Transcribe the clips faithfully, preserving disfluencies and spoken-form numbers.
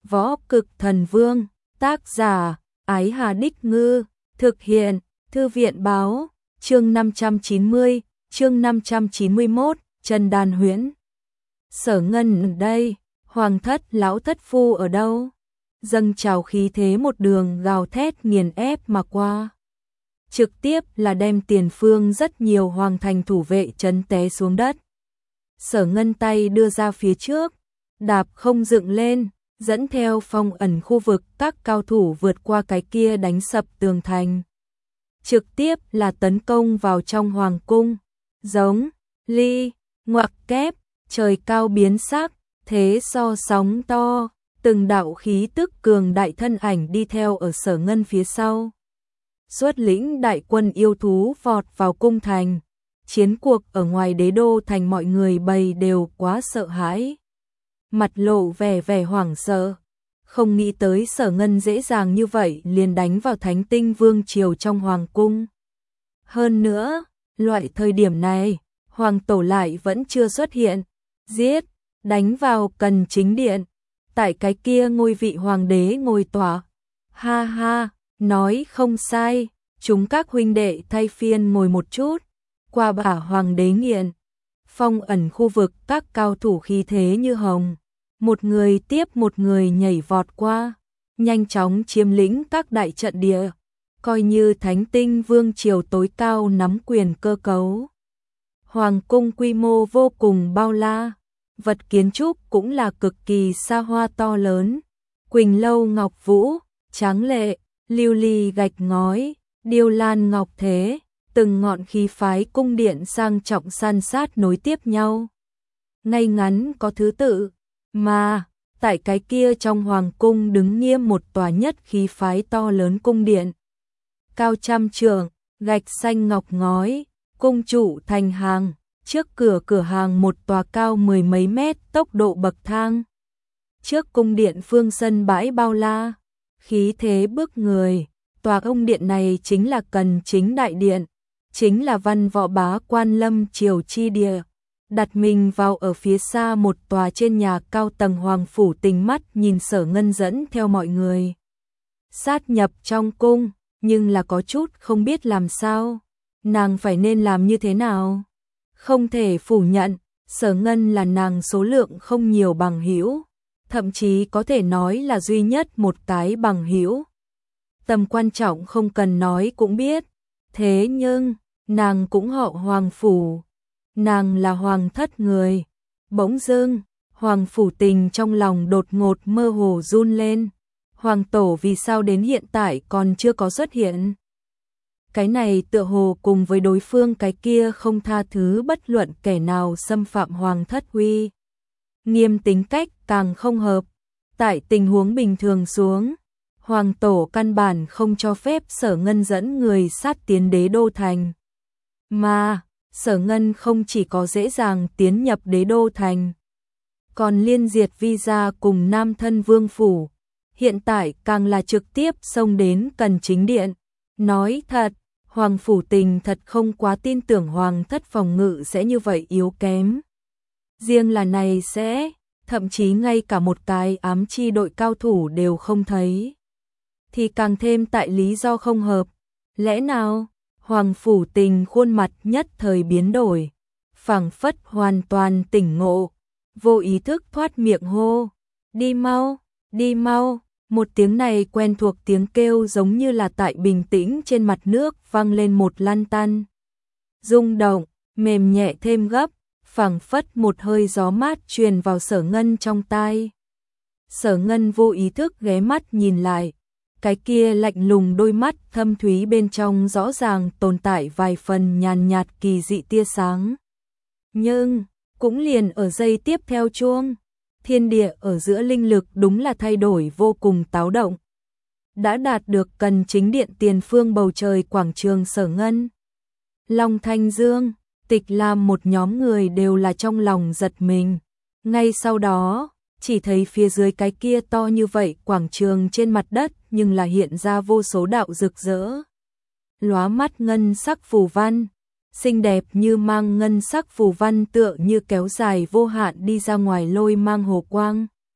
Võ Cực Thần Vương, tác giả, Ái Hà Đích Ngư, thực hiện, Thư viện báo, chương năm trăm chín mươi, chương năm trăm chín mươi mốt, Trần Đàn Huyễn. Sở Ngân ở đây, Hoàng thất lão thất phu ở đâu? Dâng trào khí thế một đường gào thét nghiền ép mà qua. Trực tiếp là đem tiền phương rất nhiều hoàng thành thủ vệ trấn té xuống đất. Sở Ngân tay đưa ra phía trước, đạp không dựng lên, dẫn theo phong ẩn khu vực các cao thủ vượt qua cái kia đánh sập tường thành. Trực tiếp là tấn công vào trong hoàng cung, giống, ly, ngoặc kép, trời cao biến sắc, thế so sóng to, từng đạo khí tức cường đại thân ảnh đi theo ở Sở Ngân phía sau. Xuất lĩnh đại quân yêu thú vọt vào cung thành, chiến cuộc ở ngoài đế đô thành mọi người bầy đều quá sợ hãi. Mặt lộ vẻ vẻ hoảng sợ, không nghĩ tới Sở Ngân dễ dàng như vậy liền đánh vào Thánh Tinh Vương triều trong hoàng cung. Hơn nữa, loại thời điểm này, hoàng tổ lại vẫn chưa xuất hiện, giết, đánh vào Cần Chính Điện, tại cái kia ngôi vị hoàng đế ngồi tọa. Ha ha, nói không sai, chúng các huynh đệ thay phiên ngồi một chút, qua bả hoàng đế nghiện. Phong ẩn khu vực các cao thủ khí thế như hồng, một người tiếp một người nhảy vọt qua, nhanh chóng chiếm lĩnh các đại trận địa, coi như Thánh Tinh Vương triều tối cao nắm quyền cơ cấu. Hoàng cung quy mô vô cùng bao la, vật kiến trúc cũng là cực kỳ xa hoa to lớn. Quỳnh lâu ngọc vũ, tráng lệ, lưu ly gạch ngói, điêu lan ngọc thế, từng ngọn khí phái cung điện sang trọng san sát nối tiếp nhau, ngay ngắn có thứ tự. Mà, tại cái kia trong hoàng cung đứng nghiêm một tòa nhất khí phái to lớn cung điện. Cao trăm trượng, gạch xanh ngọc ngói, cung trụ thành hàng, trước cửa cửa hàng một tòa cao mười mấy mét tốc độ bậc thang. Trước cung điện phương sân bãi bao la, khí thế bức người, tòa ông điện này chính là Cần Chính Đại Điện, chính là văn võ bá quan lâm triều chi địa. Đặt mình vào ở phía xa một tòa trên nhà cao tầng hoàng phủ, tình mắt nhìn Sở Ngân dẫn theo mọi người sát nhập trong cung, nhưng là có chút không biết làm sao, nàng phải nên làm như thế nào. Không thể phủ nhận, Sở Ngân là nàng số lượng không nhiều bằng hữu, thậm chí có thể nói là duy nhất một cái bằng hữu. Tầm quan trọng không cần nói cũng biết, thế nhưng nàng cũng họ Hoàng phủ. Nàng là hoàng thất người. Bỗng dưng, Hoàng Phủ Tình trong lòng đột ngột mơ hồ run lên. Hoàng tổ vì sao đến hiện tại còn chưa có xuất hiện? Cái này tựa hồ cùng với đối phương cái kia không tha thứ bất luận kẻ nào xâm phạm hoàng thất uy nghiêm tính cách càng không hợp. Tại tình huống bình thường xuống, hoàng tổ căn bản không cho phép Sở Ngân dẫn người sát tiến đế đô thành. Mà Sở Ngân không chỉ có dễ dàng tiến nhập đế đô thành, còn liên diệt Vi gia cùng Nam Thân Vương phủ, hiện tại càng là trực tiếp xông đến Cần Chính Điện. Nói thật, Hoàng Phủ Tình thật không quá tin tưởng hoàng thất phòng ngự sẽ như vậy yếu kém. Riêng là này sẽ, thậm chí ngay cả một cái ám chi đội cao thủ đều không thấy, thì càng thêm tại lý do không hợp. Lẽ nào? Hoàng Phủ Tình khuôn mặt nhất thời biến đổi, phảng phất hoàn toàn tỉnh ngộ, vô ý thức thoát miệng hô, đi mau, đi mau. Một tiếng này quen thuộc tiếng kêu giống như là tại bình tĩnh trên mặt nước vang lên một lăn tăn. Rung động, mềm nhẹ thêm gấp, phảng phất một hơi gió mát truyền vào Sở Ngân trong tai. Sở Ngân vô ý thức ghé mắt nhìn lại. Cái kia lạnh lùng đôi mắt thâm thúy bên trong rõ ràng tồn tại vài phần nhàn nhạt kỳ dị tia sáng. Nhưng, cũng liền ở giây tiếp theo chuông, thiên địa ở giữa linh lực đúng là thay đổi vô cùng táo động. Đã đạt được Cần Chính Điện tiền phương bầu trời quảng trường Sở Ngân. Long Thanh Dương, Tịch Lam một nhóm người đều là trong lòng giật mình. Ngay sau đó, chỉ thấy phía dưới cái kia to như vậy quảng trường trên mặt đất nhưng là hiện ra vô số đạo rực rỡ. Lóa mắt ngân sắc phù văn, xinh đẹp như mang ngân sắc phù văn tựa như kéo dài vô hạn đi ra ngoài lôi mang hồ quang.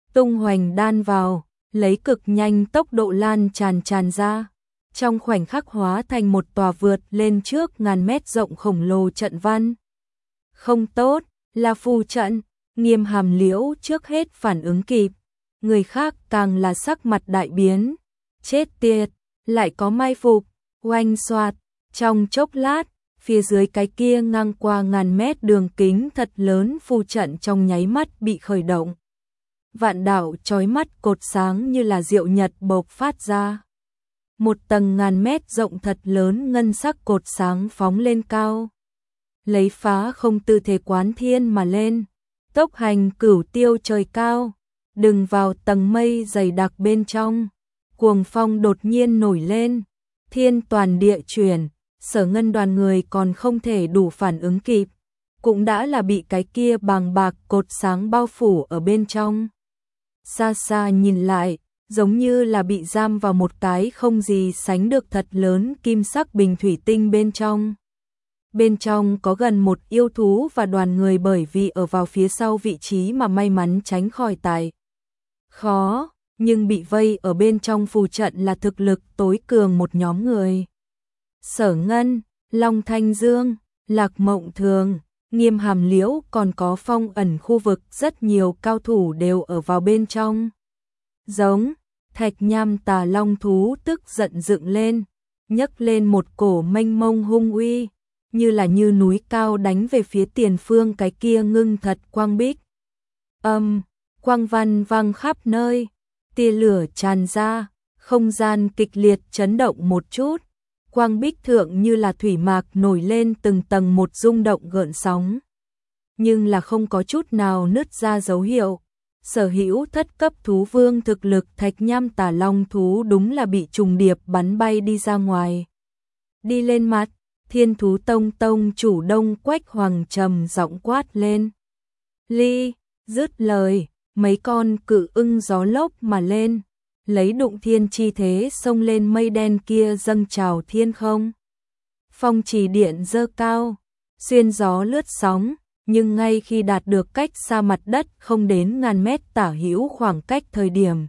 tung hoành đan vào, lấy cực nhanh tốc độ lan tràn tràn ra. Trong khoảnh khắc hóa thành một tòa vượt lên trước ngàn mét rộng khổng lồ trận văn. Không tốt, là phù trận, Nghiêm Hàm Liễu trước hết phản ứng kịp. Người khác càng là sắc mặt đại biến. Chết tiệt, lại có mai phục, oanh xoạt, trong chốc lát, phía dưới cái kia ngang qua ngàn mét đường kính thật lớn phù trận trong nháy mắt bị khởi động. Vạn đạo chói mắt cột sáng như là diệu nhật bộc phát ra. Một tầng ngàn mét rộng thật lớn ngân sắc cột sáng phóng lên cao. Lấy phá không tư thế quán thiên mà lên, tốc hành cửu tiêu trời cao, đừng vào tầng mây dày đặc bên trong. Cuồng phong đột nhiên nổi lên, thiên toàn địa chuyển, Sở Ngân đoàn người còn không thể đủ phản ứng kịp, cũng đã là bị cái kia bàng bạc cột sáng bao phủ ở bên trong. Xa xa nhìn lại, giống như là bị giam vào một cái không gì sánh được thật lớn kim sắc bình thủy tinh bên trong. Bên trong có gần một yêu thú và đoàn người bởi vì ở vào phía sau vị trí mà may mắn tránh khỏi tài. Khó, nhưng bị vây ở bên trong phù trận là thực lực tối cường một nhóm người. Sở Ngân, Long Thanh Dương, Lạc Mộng Thường, Nghiêm Hàm Liễu còn có phong ẩn khu vực rất nhiều cao thủ đều ở vào bên trong. Giống, Thạch Nham Tà Long thú tức giận dựng lên, nhấc lên một cổ mênh mông hung uy, như là như núi cao đánh về phía tiền phương cái kia ngưng thật quang bích. Âm, quang văn vang khắp nơi, tia lửa tràn ra, không gian kịch liệt chấn động một chút. Quang bích thượng như là thủy mạc nổi lên từng tầng một rung động gợn sóng. Nhưng là không có chút nào nứt ra dấu hiệu. Sở hữu thất cấp thú vương thực lực Thạch Nham Tà Long thú đúng là bị trùng điệp bắn bay đi ra ngoài. Đi lên mặt, Thiên Thú Tông Tông chủ Đông Quách Hoàng trầm giọng quát lên. Ly, dứt lời, mấy con cự ưng gió lốc mà lên. Lấy đụng thiên chi thế xông lên mây đen kia dâng trào thiên không. Phong trì điện dơ cao, xuyên gió lướt sóng, nhưng ngay khi đạt được cách xa mặt đất không đến ngàn mét tả hữu khoảng cách thời điểm.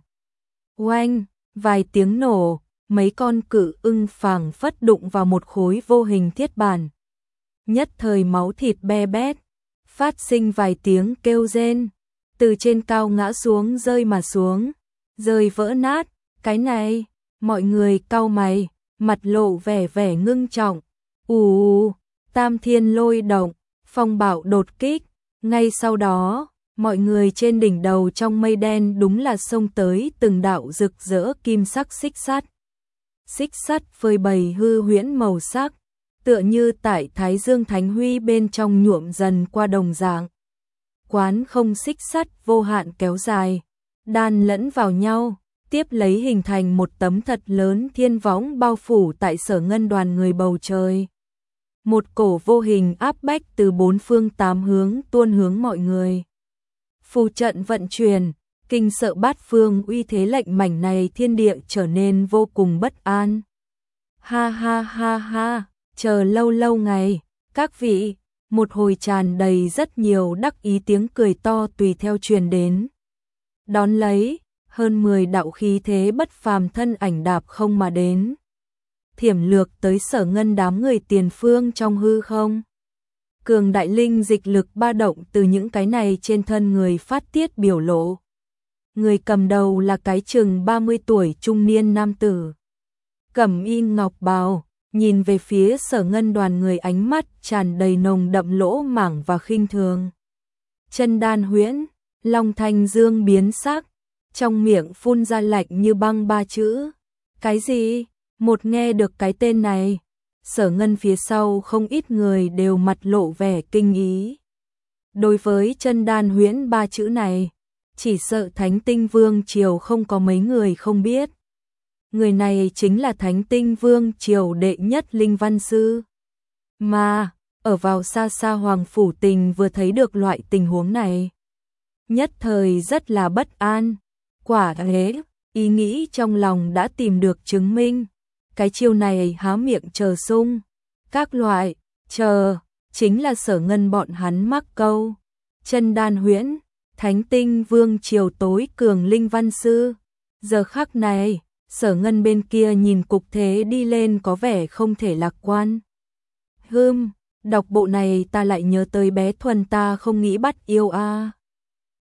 Oanh, vài tiếng nổ, mấy con cự ưng phảng phất đụng vào một khối vô hình thiết bản. Nhất thời máu thịt be bét, phát sinh vài tiếng kêu rên, từ trên cao ngã xuống rơi mà xuống. Rơi vỡ nát, cái này, mọi người cau mày, mặt lộ vẻ vẻ ngưng trọng. Ù, tam thiên lôi động, phong bạo đột kích, ngay sau đó, mọi người trên đỉnh đầu trong mây đen đúng là xông tới từng đạo rực rỡ kim sắc xích sắt. Xích sắt phơi bày hư huyễn màu sắc, tựa như tại Thái Dương Thánh Huy bên trong nhuộm dần qua đồng dạng. Quán không xích sắt vô hạn kéo dài, đan lẫn vào nhau, tiếp lấy hình thành một tấm thật lớn thiên võng bao phủ tại Sở Ngân đoàn người bầu trời. Một cổ vô hình áp bách từ bốn phương tám hướng tuôn hướng mọi người. Phù trận vận chuyển, kinh sợ bát phương uy thế lệnh mảnh này thiên địa trở nên vô cùng bất an. Ha ha ha ha, chờ lâu lâu ngày, các vị, một hồi tràn đầy rất nhiều đắc ý tiếng cười to tùy theo truyền đến. Đón lấy, hơn mười đạo khí thế bất phàm thân ảnh đạp không mà đến. Thiểm lược tới Sở Ngân đám người tiền phương trong hư không. Cường đại linh dịch lực ba động từ những cái này trên thân người phát tiết biểu lộ. Người cầm đầu là cái chừng ba mươi tuổi trung niên nam tử. Cẩm y ngọc bào, nhìn về phía Sở Ngân đoàn người ánh mắt tràn đầy nồng đậm lỗ mảng và khinh thường. Chân đan huyễn, Long Thanh Dương biến sắc, trong miệng phun ra lạnh như băng ba chữ. Cái gì? Một nghe được cái tên này, Sở Ngân phía sau không ít người đều mặt lộ vẻ kinh ý. Đối với chân đan huyễn ba chữ này, chỉ sợ Thánh Tinh Vương Triều không có mấy người không biết. Người này chính là Thánh Tinh Vương Triều đệ nhất linh văn sư. Mà, ở vào xa xa Hoàng Phủ Tình vừa thấy được loại tình huống này. Nhất thời rất là bất an. Quả thế, ý nghĩ trong lòng đã tìm được chứng minh. Cái chiêu này há miệng chờ sung. Các loại, chờ, chính là Sở Ngân bọn hắn mắc câu. Chân đan huyễn, Thánh tinh vương triều tối cường linh văn sư. Giờ khắc này, Sở Ngân bên kia nhìn cục thế đi lên có vẻ không thể lạc quan. Hừm, đọc bộ này ta lại nhớ tới bé Thuần ta không nghĩ bắt yêu a.